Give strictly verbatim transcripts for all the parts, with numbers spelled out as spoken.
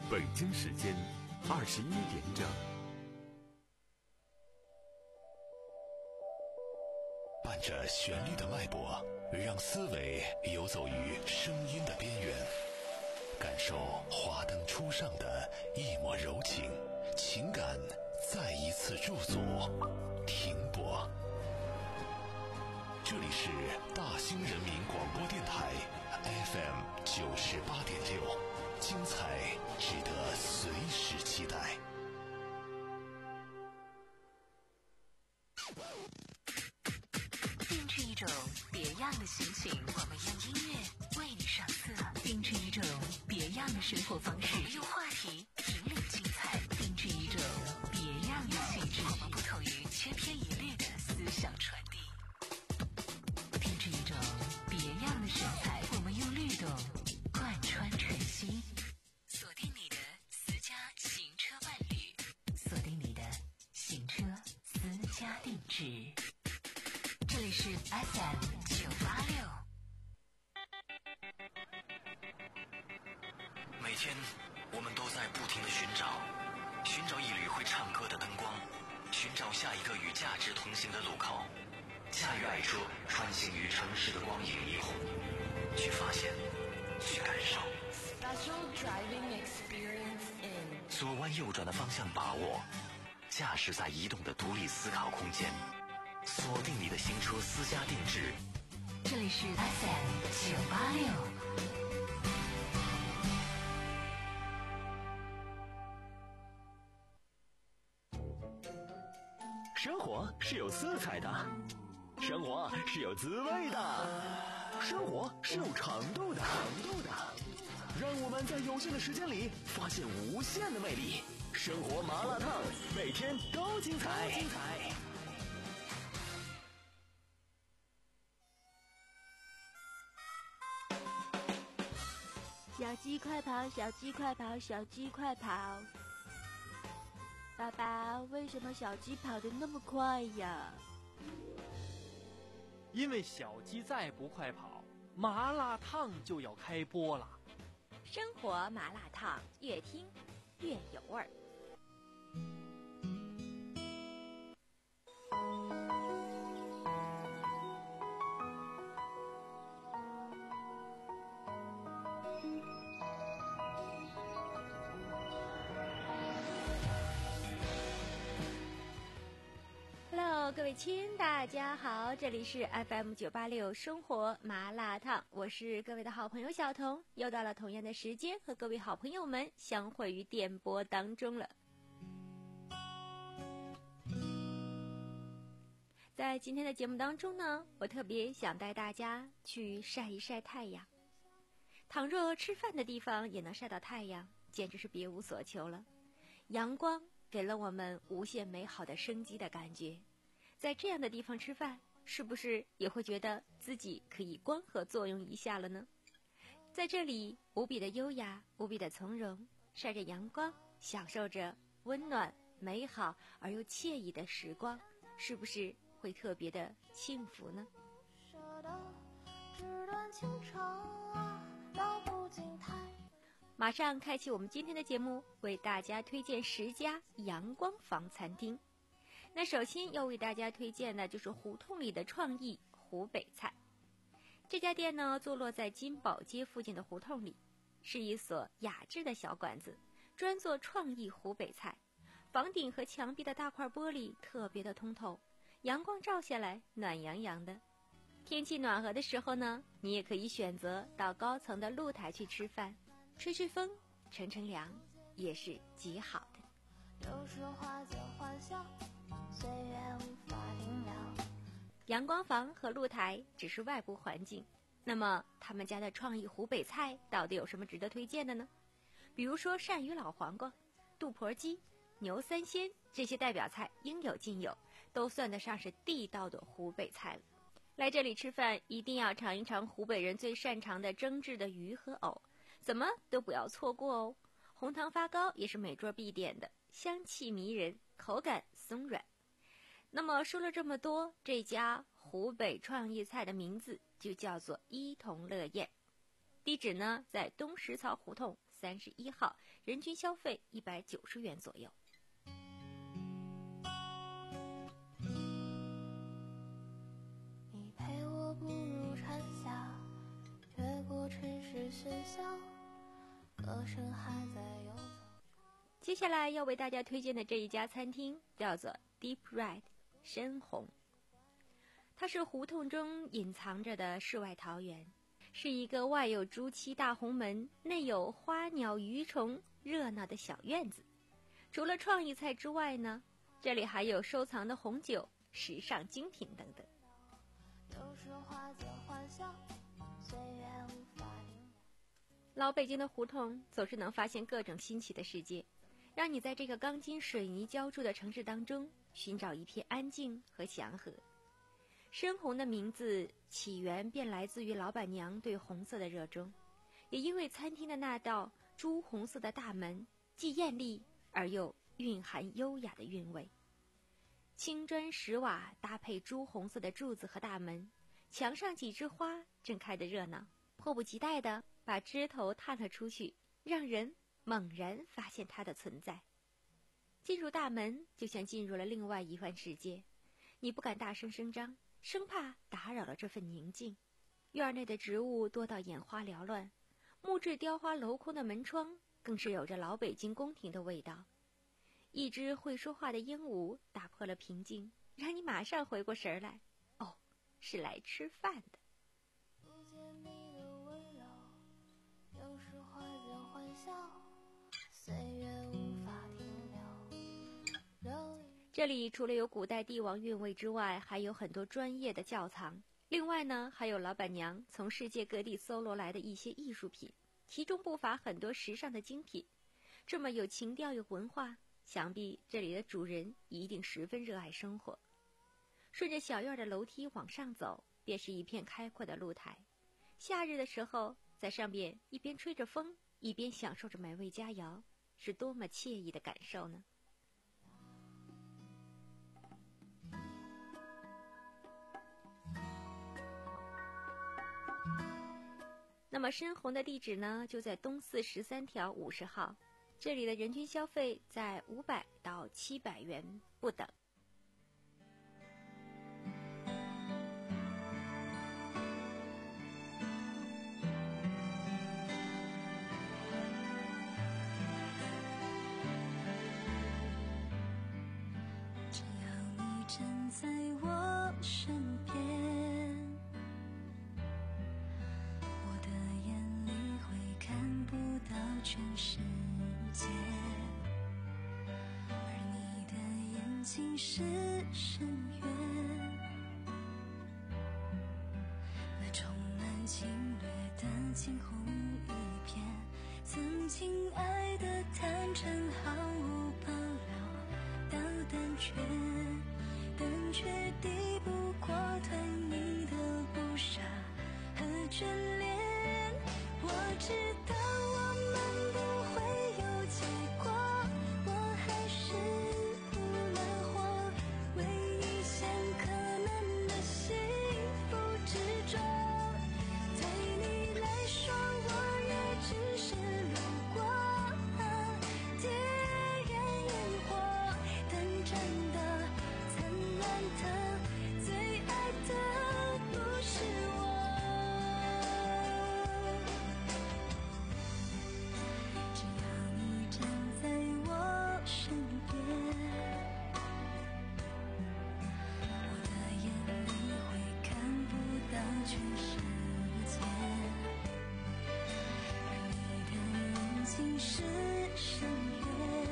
北京时间二十一点整。 伴着旋律的脉搏，让思维游走于声音的边缘，感受华灯初上的一抹柔情，情感再一次驻足停泊。这里是大兴人民广播电台 F M 九十八点六，精彩值得随时期待。 定制一种别样的心情，我们用音乐为你上色；定制一种别样的生活方式，我们用话题引领精彩；定制一种别样的气质，我们不同于千篇一律的思想传递；定制一种别样的神采，我们用律动贯穿晨曦。锁定你的私家行车伴侣，锁定你的行车私家定制。这里是 F M 九八六。 每天我们都在不停地寻找，寻找一缕会唱歌的灯光，寻找下一个与价值同行的路口。驾驭爱车，穿行于城市的光影霓虹，去发现，去感受。 Special driving experience in 左弯右转的方向把握，驾驶在移动的独立思考空间。锁定你的行车私家定制， 这里是 F M 九八六。 生活是有色彩的，生活是有滋味的，生活是有长度的，长度的。让我们在有限的时间里发现无限的魅力。生活麻辣烫，每天都精彩，精彩。 小鸡快跑，小鸡快跑，小鸡快跑！爸爸，为什么小鸡跑得那么快呀？ 因为小鸡再不快跑，麻辣烫就要开播了。 生活麻辣烫，越听越有味儿。Hello， 各位亲，大家好，这里是 F M 九八六生活麻辣烫，我是各位的好朋友小彤，又到了同样的时间和各位好朋友们相会于电波当中了。在今天的节目当中呢，我特别想带大家去晒一晒太阳。倘若吃饭的地方也能晒到太阳，简直是别无所求了。阳光给了我们无限美好的生机的感觉，在这样的地方吃饭，是不是也会觉得自己可以光合作用一下了呢？在这里无比的优雅，无比的从容，晒着阳光，享受着温暖美好而又惬意的时光，是不是会特别的幸福呢？马上开启我们今天的节目，为大家推荐十家阳光房餐厅。那首先要为大家推荐的就是胡同里的创意湖北菜。这家店呢，坐落在金宝街附近的胡同里，是一所雅致的小馆子，专做创意湖北菜。房顶和墙壁的大块玻璃特别的通透，阳光照下来暖洋洋的。天气暖和的时候呢，你也可以选择到高层的露台去吃饭，吹吹风，乘乘凉，也是极好的。有时花间欢笑，岁月无法停留。阳光房和露台只是外部环境，那么他们家的创意湖北菜到底有什么值得推荐的呢？比如说鳝鱼老黄瓜、肚婆鸡、牛三鲜，这些代表菜应有尽有，都算得上是地道的湖北菜了。来这里吃饭一定要尝一尝湖北人最擅长的蒸制的鱼和藕，怎么都不要错过哦。红糖发糕也是每桌必点的，香气迷人，口感松软。那么说了这么多，这家湖北创意菜的名字就叫做伊同乐宴。 地址呢在东石槽胡同三十一号，人均消费一百九十元左右。 你陪我步入蝉夏，越过城市喧嚣，歌声还在游走。 接下来要为大家推荐的这一家餐厅叫做 Deep Red 深红，它是胡同中隐藏着的世外桃源，是一个外有朱漆大红门，内有花鸟鱼虫热闹的小院子。除了创意菜之外呢，这里还有收藏的红酒、时尚精品等等。老北京的胡同总是能发现各种新奇的世界，让你在这个钢筋水泥浇筑的城市当中寻找一片安静和祥和。深红的名字起源便来自于老板娘对红色的热衷，也因为餐厅的那道朱红色的大门既艳丽而又蕴含优雅的韵味。青砖石瓦搭配朱红色的柱子和大门，墙上几枝花正开得热闹，迫不及待地把枝头探了出去，让人猛然发现它的存在。进入大门就像进入了另外一番世界，你不敢大声声张，生怕打扰了这份宁静。院内的植物多到眼花缭乱，木质雕花镂空的门窗更是有着老北京宫廷的味道。一只会说话的鹦鹉打破了平静，让你马上回过神来，哦，是来吃饭的。 不见你的温柔，有时花间欢笑，岁月无法停留。 这里除了有古代帝王韵味之外，还有很多专业的窖藏。另外呢，还有老板娘从世界各地搜罗来的一些艺术品，其中不乏很多时尚的精品。这么有情调有文化，想必这里的主人一定十分热爱生活。顺着小院的楼梯往上走，便是一片开阔的露台。夏日的时候，在上边一边吹着风，一边享受着美味佳肴，是多么惬意的感受呢？那么深红的地址呢，就在东四十三条五十号，这里的人均消费在五百到七百元不等。 只要你站在我身边，我的眼里会看不到全世界，而你的眼睛是深渊，那充满侵略的惊鸿一瞥，曾经爱的坦诚毫无保留到胆怯，但却抵不过对你的不舍和眷恋。我知道我们不会有结果，我还是不能活，为一线可能的幸福执着。对你来说，我也只是路过，点燃烟火，等真的灿烂的，最爱的不是我。只要你站在我身边，我的眼里会看不到全世界，而你的眼睛是深渊，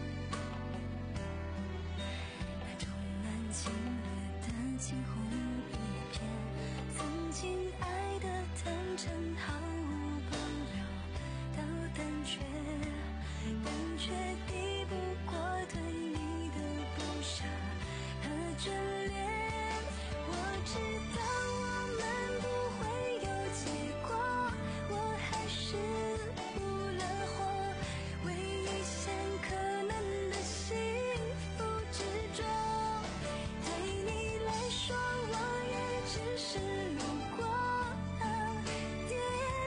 那充满侵略的惊鸿一瞥，曾经爱的坦诚毫无保留到胆怯，但却抵不过对你的不舍和眷恋。我知道我们不会有结果，我还是不能活，为一线可能的幸福执着。对你来说，我也只是路过，点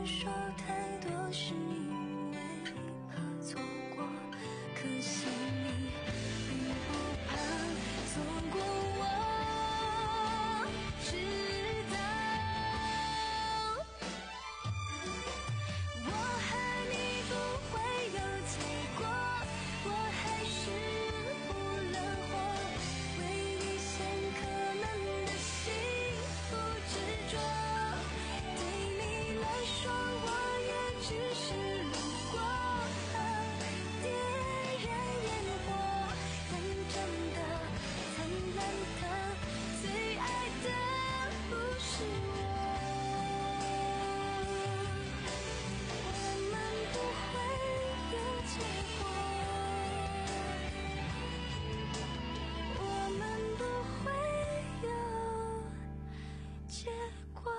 说太多是因为怕错过，可惜你并不怕错过我，知道我和你不会有结果，我还是不冷漠，为你想可能的幸福执着，对你来说我也只是路过，点燃烟火，看真的灿烂的，最爱的不是我，我们不会有结果，我们不会有结果。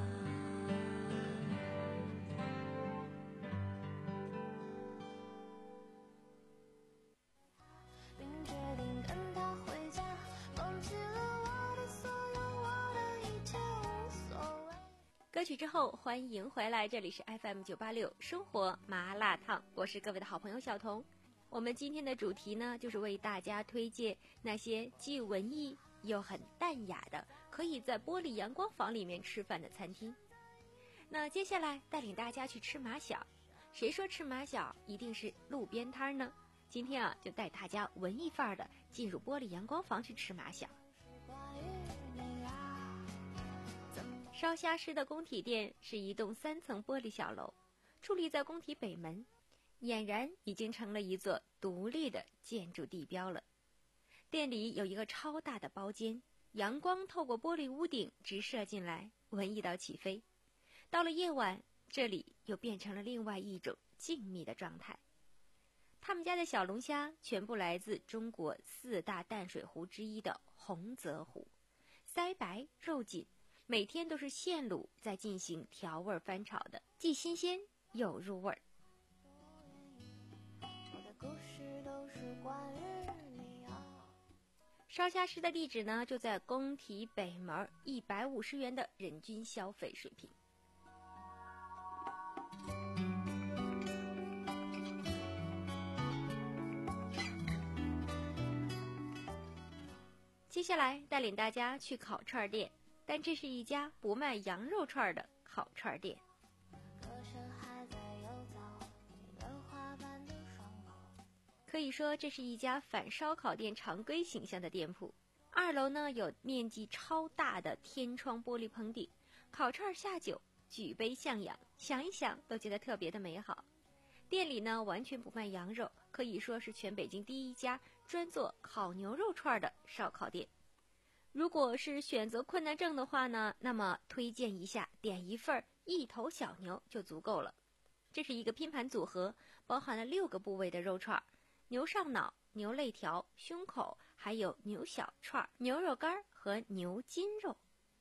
并决定跟他回家，放弃了我的所有，我的一切无所谓。 歌曲之后，欢迎回来，这里是 F M 九八六生活麻辣烫，我是各位的好朋友小彤。我们今天的主题呢，就是为大家推荐那些既文艺又很淡雅的，可以在玻璃阳光房里面吃饭的餐厅。那接下来带领大家去吃马小，谁说吃马小一定是路边摊呢？今天啊，就带大家文艺范儿的进入玻璃阳光房去吃马小。 关于你啊，怎么烧虾师的工体店是一栋三层玻璃小楼，矗立在工体北门，俨然已经成了一座独立的建筑地标了。店里有一个超大的包间，阳光透过玻璃屋顶直射进来，文艺到起飞。到了夜晚，这里又变成了另外一种静谧的状态。他们家的小龙虾全部来自中国四大淡水湖之一的洪泽湖，腮白肉紧，每天都是现卤再进行调味翻炒的，既新鲜又入味儿。 我的故事都是关于你啊。 烧虾师的地址呢，就在工体北门，一百五十元的人均消费水平。接下来带领大家去烤串店，但这是一家不卖羊肉串的烤串店。 歌声还在游走，你的花瓣的伤口。 可以说这是一家反烧烤店常规形象的店铺。二楼呢有面积超大的天窗玻璃棚顶，烤串下酒，举杯向阳，想一想都觉得特别的美好。店里呢完全不卖羊肉，可以说是全北京第一家专做烤牛肉串的烧烤店。如果是选择困难症的话呢，那么推荐一下点一份一头小牛就足够了。这是一个拼盘组合，包含了六个部位的肉串，牛上脑、牛肋条、胸口，还有牛小串、牛肉干和牛筋肉。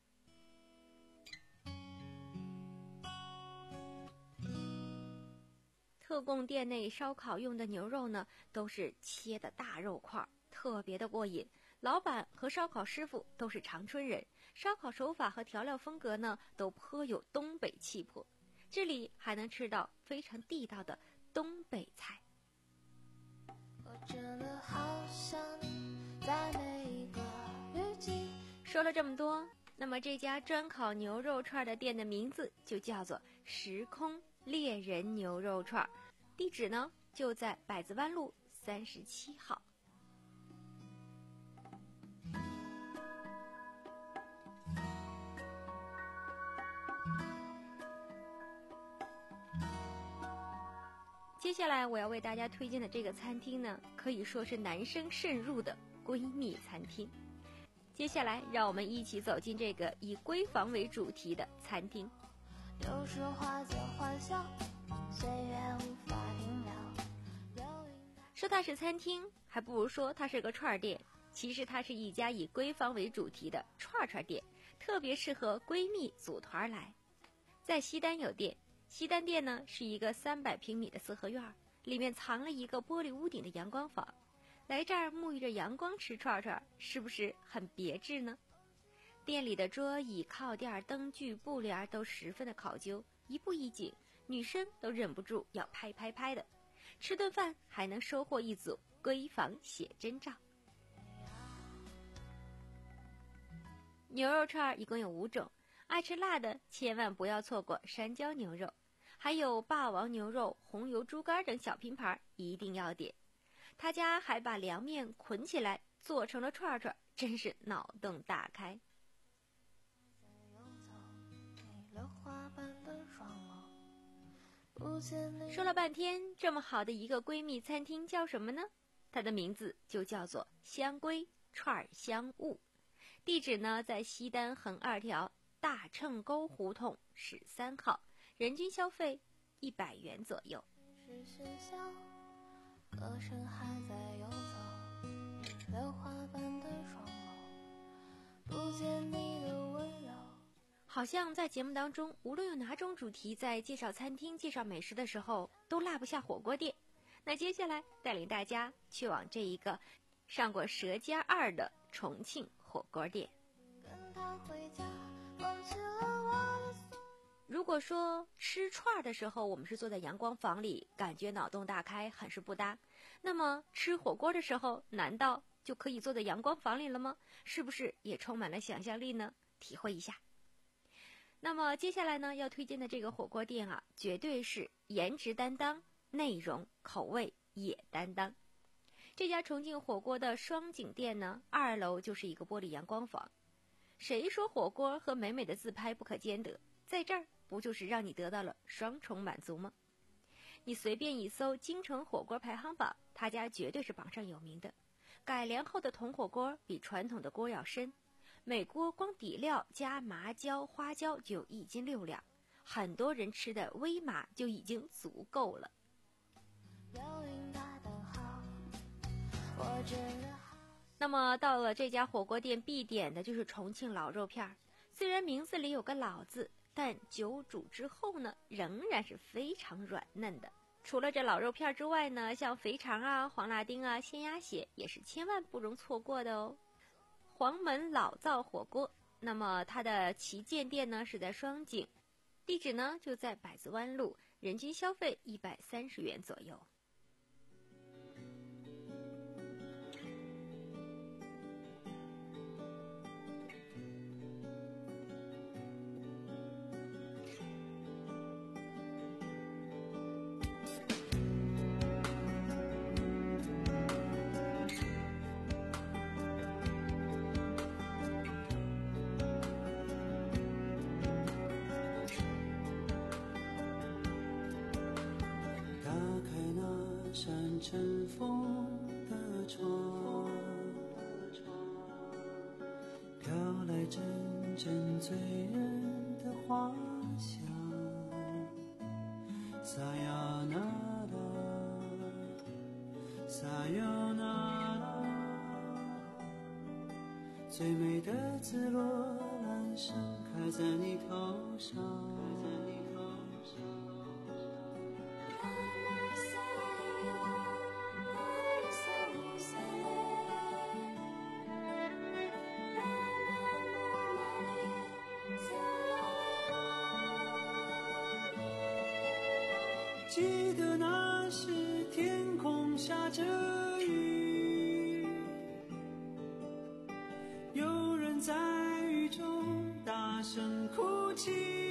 特供店内烧烤用的牛肉呢，都是切的大肉块，特别的过瘾。老板和烧烤师傅都是长春人，烧烤手法和调料风格呢，都颇有东北气魄。这里还能吃到非常地道的东北菜。 我真的好想你，在每一个雨季。 说了这么多，那么这家专烤牛肉串的店的名字就叫做时空猎人牛肉串，地址呢就在百子湾路三十七号。接下来我要为大家推荐的这个餐厅呢，可以说是男生慎入的闺蜜餐厅。接下来让我们一起走进这个以闺房为主题的餐厅。 有时化作欢笑，岁月无法停留。 说它是餐厅，还不如说它是个串店。其实它是一家以闺房为主题的串串店，特别适合闺蜜组团来。在西单有店，西单店呢是一个三百平米的四合院，里面藏了一个玻璃屋顶的阳光房。来这儿沐浴着阳光吃串串，是不是很别致呢？店里的桌椅、靠垫、灯具、布帘都十分的考究，一步一景， 女生都忍不住要拍拍拍的。吃顿饭还能收获一组闺房写真照。牛肉串一共有五种，爱吃辣的千万不要错过山椒牛肉，还有霸王牛肉、红油猪肝等小拼盘一定要点。他家还把凉面捆起来做成了串串，真是脑洞大开。说了半天，这么好的一个闺蜜餐厅叫什么呢？它的名字就叫做香闺串香屋，地址呢在西单横二条大秤沟胡同十三号，人均消费一百元左右。 是学校，歌声还在游走，榴花般的双眸，不见你的温柔。 好像在节目当中，无论有哪种主题，在介绍餐厅、介绍美食的时候，都落不下火锅店。那接下来带领大家去往这一个上过《舌尖二》的重庆火锅店。 跟他回家，忘记了我的所如果说吃串的时候我们是坐在阳光房里，感觉脑洞大开，很是不搭，那么吃火锅的时候难道就可以坐在阳光房里了吗？是不是也充满了想象力呢？体会一下。那么接下来呢要推荐的这个火锅店啊，绝对是颜值担当，内容口味也担当。这家重庆火锅的双井店呢，二楼就是一个玻璃阳光房。谁说火锅和美美的自拍不可兼得？在这儿不就是让你得到了双重满足吗？你随便一搜京城火锅排行榜，他家绝对是榜上有名的。改良后的铜火锅比传统的锅要深，每锅光底料加麻椒花椒就有一斤六两，很多人吃的微麻就已经足够了。那么到了这家火锅店必点的就是重庆老肉片，虽然名字里有个老字，但久煮之后呢，仍然是非常软嫩的。除了这老肉片之外呢，像肥肠啊、黄辣丁啊、鲜鸭血也是千万不容错过的哦。黄门老灶火锅，那么它的旗舰店呢是在双井，地址呢就在百子湾路，人均消费一百三十元左右。 尘封的窗，飘来阵阵醉人的花香。撒呀那拉，撒呀那拉，最美的紫罗兰盛开在你头上。记得那时天空下着雨，有人在雨中大声哭泣，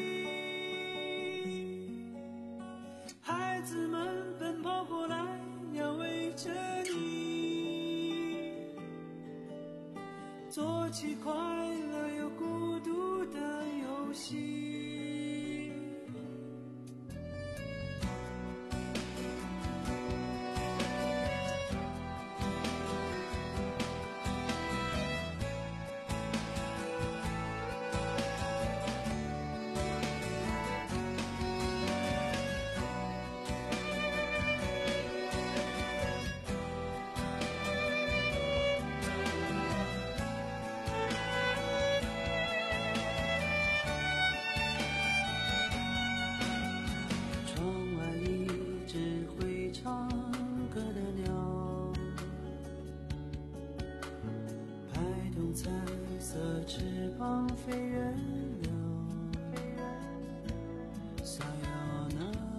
孩子们奔跑过来要围着你，做起快乐又孤独的游戏。彩色翅膀飞远了，撒呀那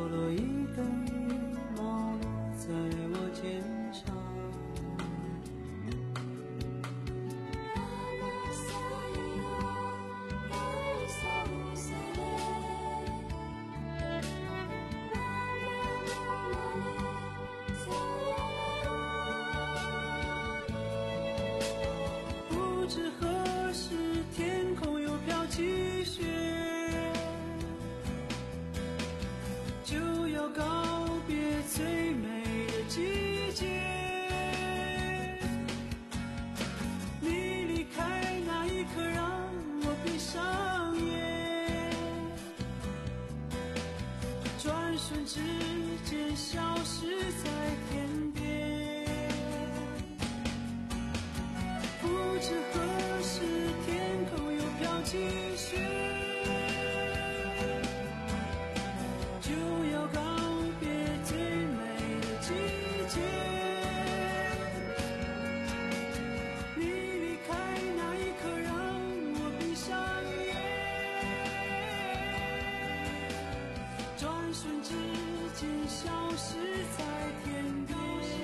落一根羽毛落在我肩上。不知何时天空又飘起雪，就要告别最美的季节。你离开那一刻让我闭上眼，转瞬之间消失在天边。不知何时天空又飘起雪，就要告别最美的季节。你离开那一刻让我闭上眼，转瞬之间消失在天边。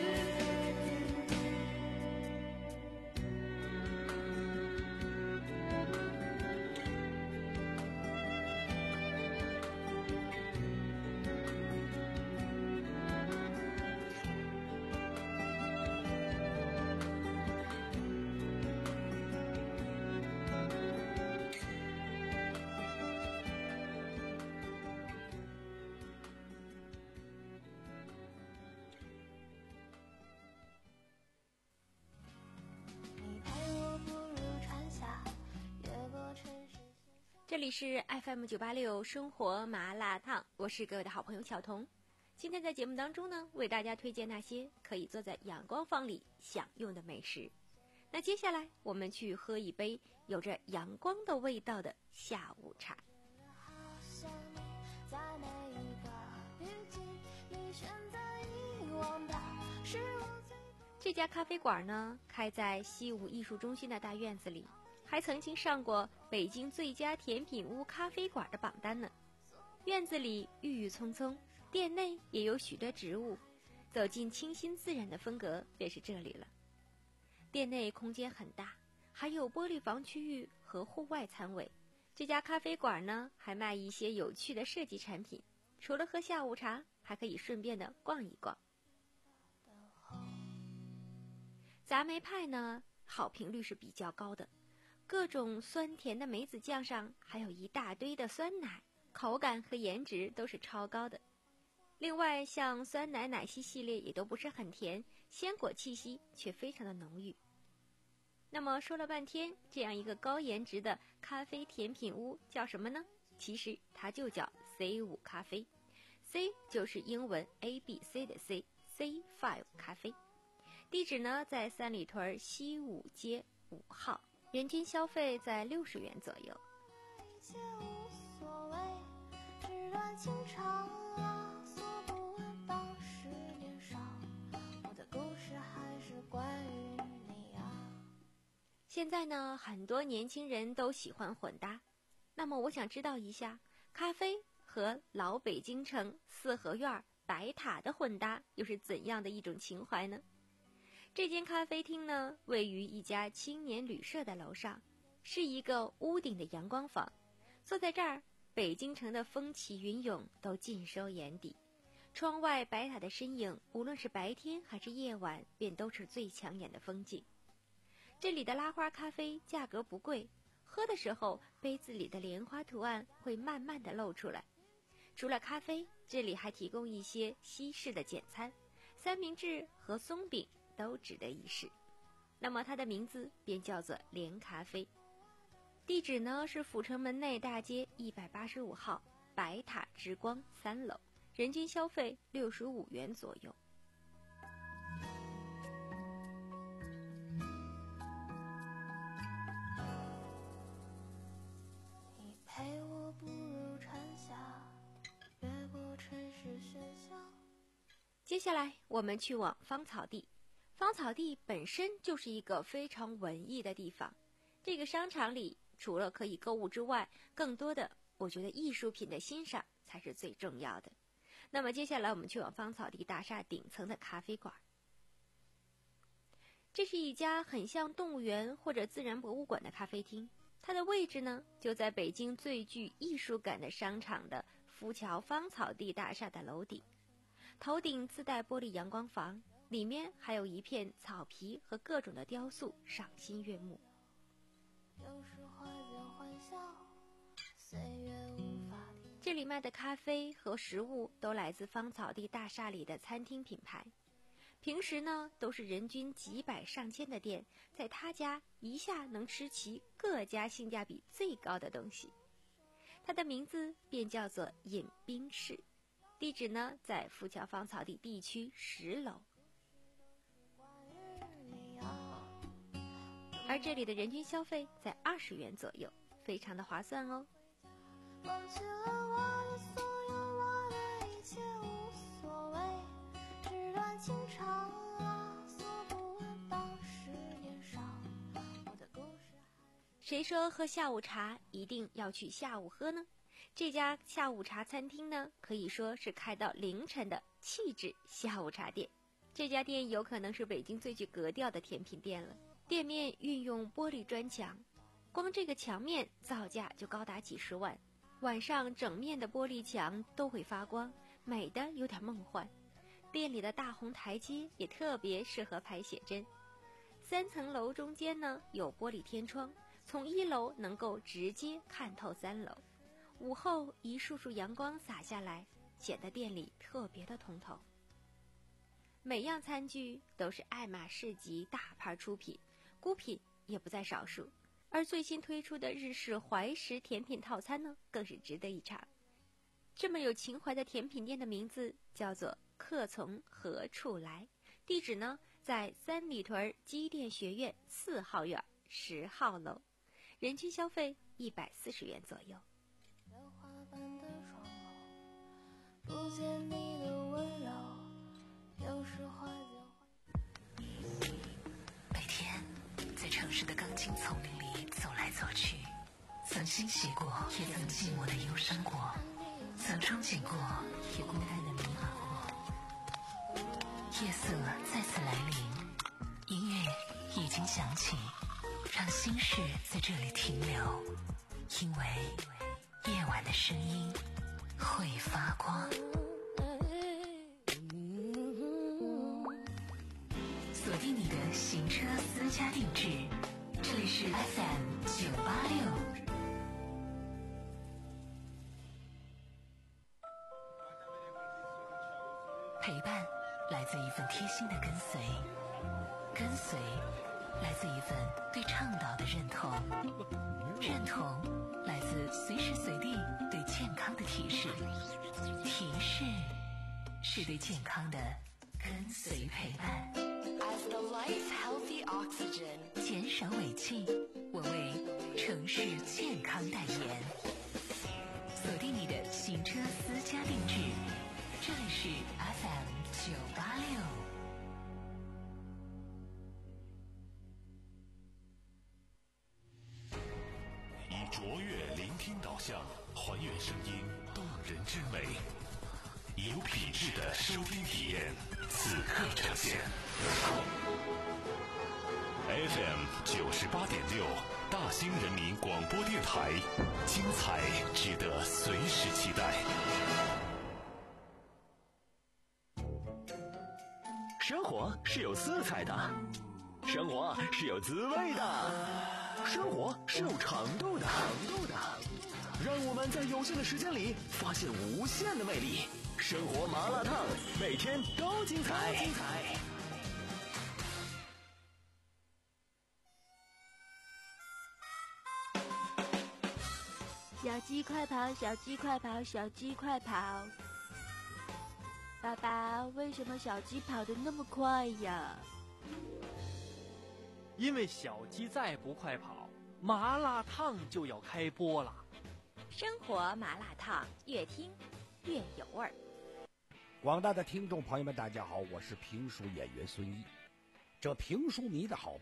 这里是 F M 九八六生活麻辣烫，我是各位的好朋友小彤。今天在节目当中呢，为大家推荐那些可以坐在阳光房里享用的美食。那接下来我们去喝一杯有着阳光的味道的下午茶。这家咖啡馆呢，开在西武艺术中心的大院子里，还曾经上过北京最佳甜品屋咖啡馆的榜单呢。院子里郁郁葱葱，店内也有许多植物，走进清新自然的风格便是这里了。店内空间很大，还有玻璃房区域和户外餐位。这家咖啡馆呢，还卖一些有趣的设计产品，除了喝下午茶，还可以顺便的逛一逛。杂梅派呢，好评率是比较高的，各种酸甜的梅子酱上还有一大堆的酸奶，口感和颜值都是超高的。另外像酸奶奶昔系列也都不是很甜，鲜果气息却非常的浓郁。那么说了半天，这样一个高颜值的咖啡甜品屋叫什么呢？其实它就叫 C 五 咖啡， C 就是英文 A B C 的 C， C 五 咖啡。地址呢在三里屯西五街五号，人均消费在六十元左右。 一切无所谓，纸短情长啊，诉不完当时年少，我的故事还是关于你啊。 现在呢，很多年轻人都喜欢混搭，那么我想知道一下，咖啡和老北京城四合院白塔的混搭又是怎样的一种情怀呢？这间咖啡厅呢，位于一家青年旅社的楼上，是一个屋顶的阳光房。坐在这儿，北京城的风起云涌都尽收眼底。窗外白塔的身影，无论是白天还是夜晚，便都是最抢眼的风景。这里的拉花咖啡价格不贵，喝的时候杯子里的莲花图案会慢慢的露出来。除了咖啡，这里还提供一些西式的简餐，三明治和松饼都值得一试。那么它的名字便叫做莲咖啡。地址呢是阜成门内大街一百八十五号白塔之光三楼，人均消费六十五元左右。 你陪我步入蝉夏，越过城市喧嚣。 接下来我们去往芳草地。芳草地本身就是一个非常文艺的地方，这个商场里除了可以购物之外，更多的我觉得艺术品的欣赏才是最重要的。 那么接下来我们去往芳草地大厦顶层的咖啡馆。这是一家很像动物园或者自然博物馆的咖啡厅，它的位置呢就在北京最具艺术感的商场的福桥芳草地大厦的楼顶，头顶自带玻璃阳光房，里面还有一片草皮和各种的雕塑，赏心悦目。 有时花间欢笑，岁月无法停。 这里卖的咖啡和食物都来自芳草地大厦里的餐厅品牌，平时呢都是人均几百上千的店，在他家一下能吃齐各家性价比最高的东西。它的名字便叫做饮冰室，地址呢在福桥芳草地地区十楼。而这里的人均消费在二十元左右，非常的划算哦。 忘记了我的所有，我的一切无所谓，纸短情长啊，诉不完当时年少。我的故事谁说喝下午茶一定要去下午喝呢？这家下午茶餐厅呢，可以说是开到凌晨的气质下午茶店。这家店有可能是北京最具格调的甜品店了。店面运用玻璃砖墙，光这个墙面造价就高达几十万。晚上整面的玻璃墙都会发光，美得有点梦幻。店里的大红台阶也特别适合拍写真。三层楼中间呢有玻璃天窗，从一楼能够直接看透三楼。午后一束束阳光洒下来，显得店里特别的通透。每样餐具都是爱马仕级大牌出品，孤品也不在少数。而最新推出的日式怀石甜品套餐呢，更是值得一尝。这么有情怀的甜品店的名字叫做客从何处来，地址呢在三里屯机电学院四号院十号楼，人均消费一百四十元左右。 花瓣的窗口，不见你的温柔，有时花间每天在城市的钢筋丛林里走来走去，曾欣喜过，也曾寂寞的忧伤过，曾憧憬过，也孤单的迷茫过。夜色再次来临，音乐已经响起，让心事在这里停留，因为夜晚的声音会发光。锁定你的行车私家定制，这里是 F M 九八六。陪伴来自一份贴心的跟随，跟随来自一份对倡导的认同，认同来自随时随地对健康的提示，提示是对健康的跟随陪伴。As the life healthy oxygen， 减少尾气，我为城市健康代言。锁定你的行车私家定制，这里是 F M 九八六。 以卓越聆听导向，还原声音动人之美，有品质的收听体验，此刻呈现。F M 九十八点六，大兴人民广播电台，精彩值得随时期待。 生活是有色彩的，生活是有滋味的，生活是有长度的，长度的。让我们在有限的时间里发现无限的魅力。生活麻辣烫，每天都精彩。精彩。 小鸡快跑，小鸡快跑，小鸡快跑！爸爸，为什么小鸡跑得那么快呀？ 因为小鸡再不快跑，麻辣烫就要开播了。 生活麻辣烫，越听越有味儿。 广大的听众朋友们，大家好，我是评书演员孙一。这评书迷的好